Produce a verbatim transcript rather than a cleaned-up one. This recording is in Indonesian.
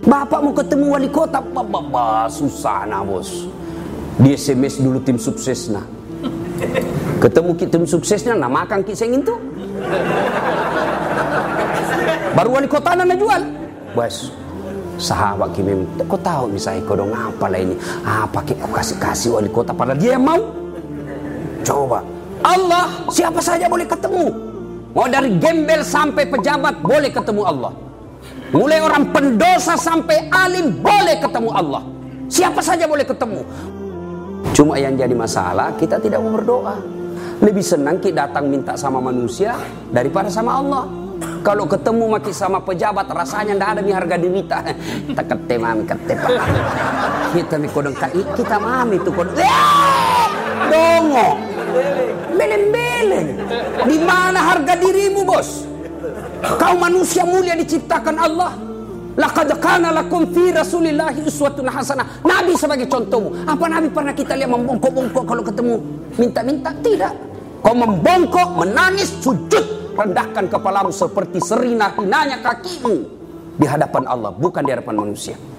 Bapak mau ketemu wali kota, bapak susah nah bos. Di S M S dulu tim suksesnya. Ketemu tim suksesnya, nah makan kisah ingin tuh. Baru wali kota nana jual, bos. Sahabat kimi, kau tahu misalnya kau dong apa lah ini? Apa kau kasih kasih wali kota pada dia yang mau? Coba. Allah siapa saja boleh ketemu. Mau dari gembel sampai pejabat boleh ketemu Allah. Mulai orang pendosa sampai alim boleh ketemu Allah. Siapa saja boleh ketemu. Cuma yang jadi masalah kita tidak mau berdoa. Lebih senang kita datang minta sama manusia daripada sama Allah. Kalau ketemu maki sama pejabat rasanya ndak ada nih harga diri kita. Kita kete mami kete pak. Kita mi kodong kai kita mami itu kodong. Dongo. Beleng-beleng. Di mana harga dirimu bos? Kau manusia mulia diciptakan Allah. Laqad kana lakum fi Rasulillahi uswatun hasanah. Nabi sebagai contohmu. Apa Nabi pernah kita lihat membongkok-bongkok kalau ketemu minta-minta? Tidak. Kau membongkok, menangis, sujud, rendahkan kepalamu seperti serina hinanya kakimu di hadapan Allah, bukan di hadapan manusia.